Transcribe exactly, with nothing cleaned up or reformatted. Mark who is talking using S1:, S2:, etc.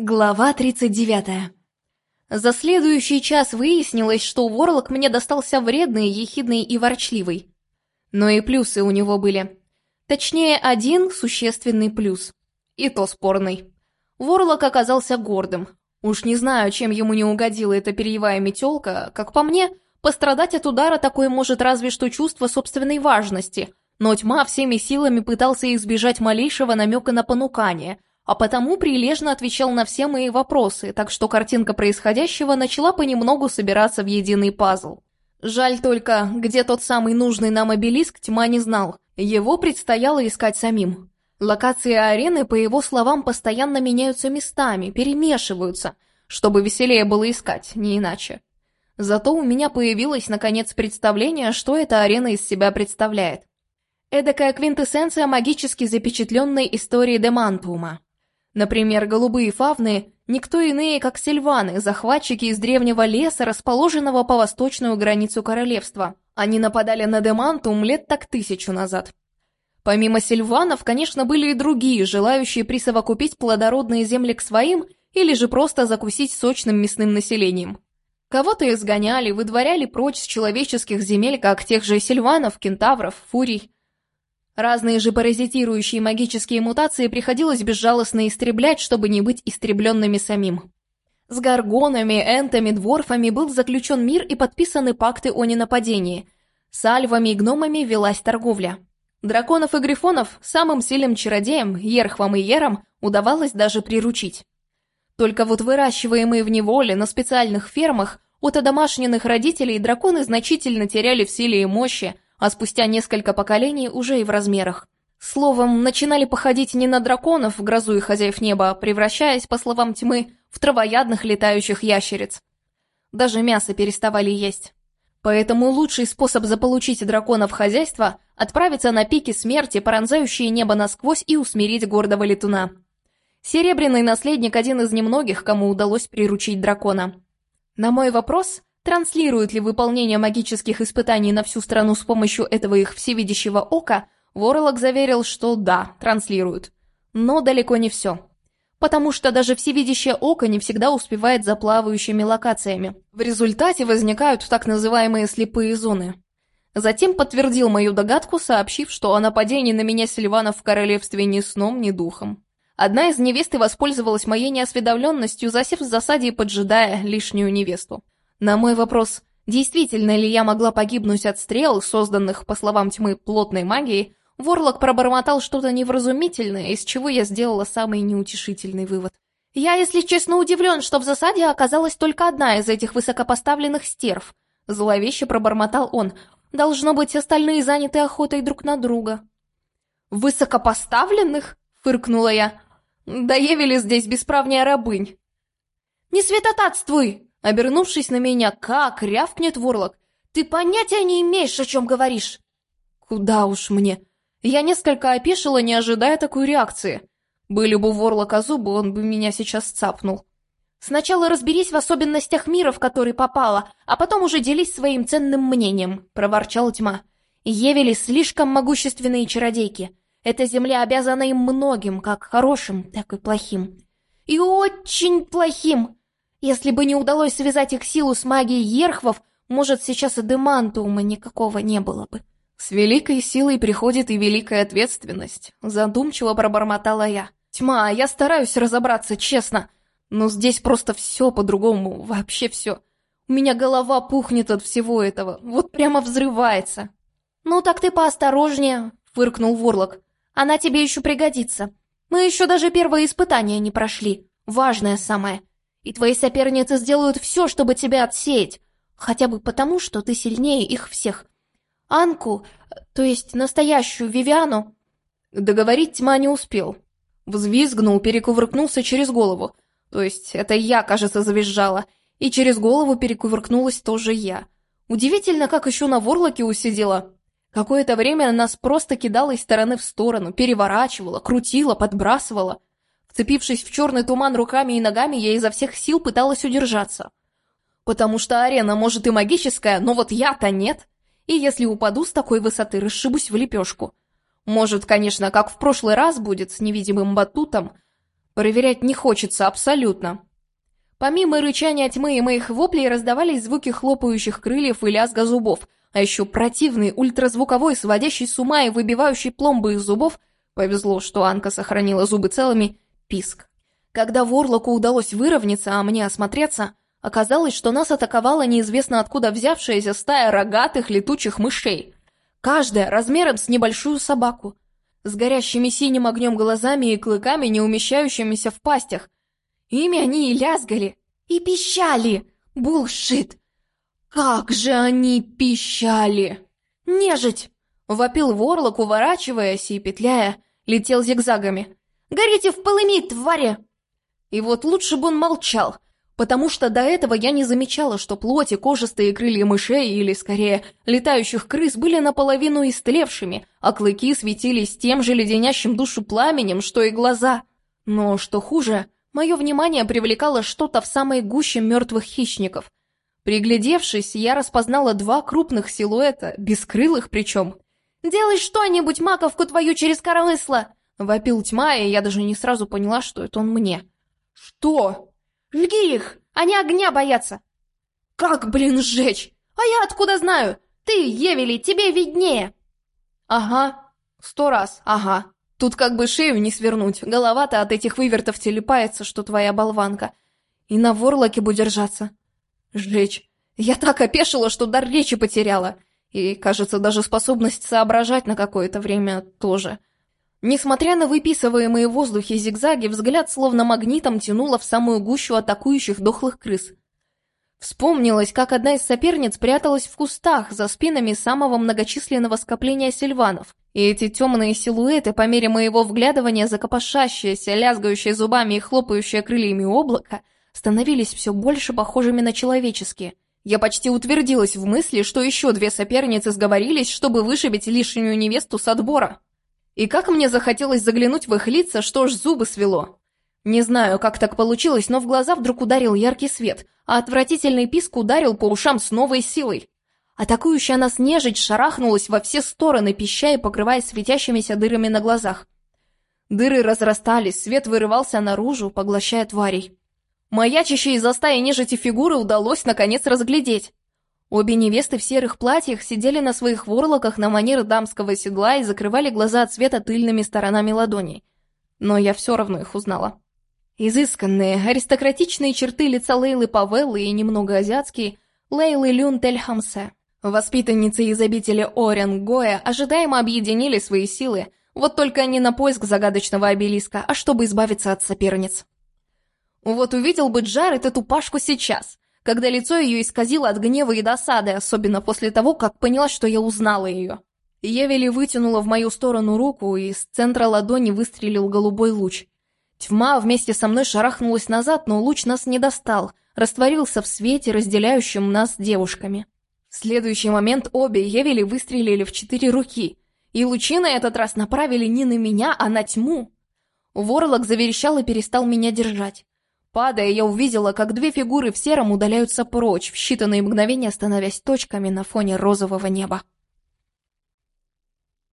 S1: Глава тридцать девятая. За следующий час выяснилось, что Ворлок мне достался вредный, ехидный и ворчливый. Но и плюсы у него были. Точнее, один существенный плюс. И то спорный. Ворлок оказался гордым. Уж не знаю, чем ему не угодила эта перьевая метелка. Как по мне, пострадать от удара такое может разве что чувство собственной важности. Но тьма всеми силами пытался избежать малейшего намека на понукание – а потому прилежно отвечал на все мои вопросы, так что картинка происходящего начала понемногу собираться в единый пазл. Жаль только, где тот самый нужный нам обелиск, тьма не знал. Его предстояло искать самим. Локации арены, по его словам, постоянно меняются местами, перемешиваются, чтобы веселее было искать, не иначе. Зато у меня появилось, наконец, представление, что эта арена из себя представляет. Эдакая квинтэссенция магически запечатленной истории Демантуума. Например, голубые фавны – никто иные, как сильваны, захватчики из древнего леса, расположенного по восточную границу королевства. Они нападали на Демантуум лет так тысячу назад. Помимо сильванов, конечно, были и другие, желающие присовокупить плодородные земли к своим или же просто закусить сочным мясным населением. Кого-то изгоняли, выдворяли прочь с человеческих земель, как тех же сильванов, кентавров, фурий. Разные же паразитирующие магические мутации приходилось безжалостно истреблять, чтобы не быть истребленными самим. С горгонами, энтами, дворфами был заключен мир и подписаны пакты о ненападении. С альвами и гномами велась торговля. Драконов и грифонов самым сильным чародеям, ерхвам и ерам, удавалось даже приручить. Только вот выращиваемые в неволе на специальных фермах от одомашненных родителей драконы значительно теряли в силе и мощи, а спустя несколько поколений уже и в размерах. Словом, начинали походить не на драконов в грозу и хозяев неба, превращаясь, по словам тьмы, в травоядных летающих ящериц. Даже мясо переставали есть. Поэтому лучший способ заполучить дракона в хозяйство – отправиться на пики смерти, пронзающие небо насквозь, и усмирить гордого летуна. Серебряный наследник – один из немногих, кому удалось приручить дракона. На мой вопрос – транслирует ли выполнение магических испытаний на всю страну с помощью этого их всевидящего ока, Ворлок заверил, что да, транслирует. Но далеко не все. Потому что даже всевидящее око не всегда успевает за плавающими локациями. В результате возникают так называемые слепые зоны. Затем подтвердил мою догадку, сообщив, что о нападении на меня сильванов в королевстве ни сном, ни духом. Одна из невест и воспользовалась моей неосведомленностью, засев в засаде и поджидая лишнюю невесту. На мой вопрос, действительно ли я могла погибнуть от стрел, созданных, по словам тьмы, плотной магией, Ворлок пробормотал что-то невразумительное, из чего я сделала самый неутешительный вывод. «Я, если честно, удивлен, что в засаде оказалась только одна из этих высокопоставленных стерв», — зловеще пробормотал он. «Должно быть, остальные заняты охотой друг на друга». «Высокопоставленных?» — фыркнула я. «Да Евели здесь бесправнее рабынь». «Не святотатствуй!» Обернувшись на меня, как рявкнет Ворлок. «Ты понятия не имеешь, о чем говоришь!» Куда уж мне. Я несколько опешила, не ожидая такой реакции. Были бы у Ворлока зубы, он бы меня сейчас цапнул. «Сначала разберись в особенностях мира, в который попала, а потом уже делись своим ценным мнением», — проворчала тьма. «Евели слишком могущественные чародейки. Эта земля обязана им многим, как хорошим, так и плохим. И очень плохим. Если бы не удалось связать их силу с магией ерхвов, может, сейчас и Демантуума никакого не было бы». «С великой силой приходит и великая ответственность», — задумчиво пробормотала я. «Тьма, я стараюсь разобраться, честно, но здесь просто все по-другому, вообще все. У меня голова пухнет от всего этого, вот прямо взрывается». «Ну так ты поосторожнее», — фыркнул Ворлок. «Она тебе еще пригодится. Мы еще даже первое испытание не прошли, важное самое. И твои соперницы сделают все, чтобы тебя отсеять, хотя бы потому, что ты сильнее их всех. Анку, то есть настоящую Вивиану...» Договорить тьма не успел. Взвизгнул, перекувыркнулся через голову. То есть это я, кажется, завизжала. И через голову перекувыркнулась тоже я. Удивительно, как еще на Ворлоке усидела. Какое-то время нас просто кидало из стороны в сторону, переворачивало, крутило, подбрасывало. Вцепившись в черный туман руками и ногами, я изо всех сил пыталась удержаться. Потому что арена, может, и магическая, но вот я-то нет. И если упаду с такой высоты, расшибусь в лепешку. Может, конечно, как в прошлый раз будет с невидимым батутом, Проверять не хочется абсолютно. Помимо рычания тьмы и моих воплей раздавались звуки хлопающих крыльев и лязга зубов, а еще противный, ультразвуковой, сводящий с ума и выбивающий пломбы из зубов, повезло, что Анка сохранила зубы целыми, писк. Когда Ворлоку удалось выровняться, а мне осмотреться, оказалось, что нас атаковала неизвестно откуда взявшаяся стая рогатых летучих мышей. Каждая размером с небольшую собаку, с горящими синим огнем глазами и клыками, не умещающимися в пастях. Ими они и лязгали, и пищали. Булшит! Как же они пищали! Нежить! Вопил Ворлок, уворачиваясь и, петляя, летел зигзагами. «Горите в полыми, твари!» И вот лучше бы он молчал, потому что до этого я не замечала, что плоть и кожистые крылья мышей, или, скорее, летающих крыс, были наполовину истлевшими, а клыки светились тем же леденящим душу пламенем, что и глаза. Но, что хуже, мое внимание привлекало что-то в самой гуще мертвых хищников. Приглядевшись, я распознала два крупных силуэта, бескрылых причем. «Делай что-нибудь, маковку твою через коромысло!» — вопил тьма, и я даже не сразу поняла, что это он мне. «Что?» «Жги их! Они огня боятся!» «Как, блин, сжечь? А я откуда знаю? Ты, Евели, тебе виднее!» «Ага, сто раз, ага. Тут как бы шею не свернуть, голова-то от этих вывертов телепается, что твоя болванка. И на Ворлоке бы держаться. Сжечь. Я так опешила, что дар речи потеряла. И, кажется, даже способность соображать на какое-то время тоже». Несмотря на выписываемые в воздухе зигзаги, взгляд словно магнитом тянуло в самую гущу атакующих дохлых крыс. Вспомнилось, как одна из соперниц пряталась в кустах за спинами самого многочисленного скопления сильванов, и эти темные силуэты, по мере моего вглядывания, закопошащиеся, лязгающие зубами и хлопающие крыльями облака, становились все больше похожими на человеческие. Я почти утвердилась в мысли, что еще две соперницы сговорились, чтобы вышибить лишнюю невесту с отбора. И как мне захотелось заглянуть в их лица, что ж зубы свело. Не знаю, как так получилось, но в глаза вдруг ударил яркий свет, а отвратительный писк ударил по ушам с новой силой. Атакующая нас нежить шарахнулась во все стороны, пища и покрываясь светящимися дырами на глазах. Дыры разрастались, свет вырывался наружу, поглощая тварей. Маячащие из-за стаи нежити фигуры удалось наконец разглядеть. Обе невесты в серых платьях сидели на своих ворлоках на манер дамского седла и закрывали глаза от света тыльными сторонами ладоней. Но я все равно их узнала. Изысканные, аристократичные черты лица Лейлы Павеллы и немного азиатские Лейлы Люн Тель-Хамсе. Воспитанницы из обители Орен-Гоя ожидаемо объединили свои силы, вот только не на поиск загадочного обелиска, а чтобы избавиться от соперниц. Вот увидел бы Джаред эту Пашку сейчас, когда лицо ее исказило от гнева и досады, особенно после того, как поняла, что я узнала ее. Евели вытянула в мою сторону руку, и из центра ладони выстрелил голубой луч. Тьма вместе со мной шарахнулась назад, но луч нас не достал, растворился в свете, разделяющем нас с девушками. В следующий момент обе Евели выстрелили в четыре руки, и лучи на этот раз направили не на меня, а на тьму. Ворлок заверещал и перестал меня держать. Падая, я увидела, как две фигуры в сером удаляются прочь, в считанные мгновения становясь точками на фоне розового неба.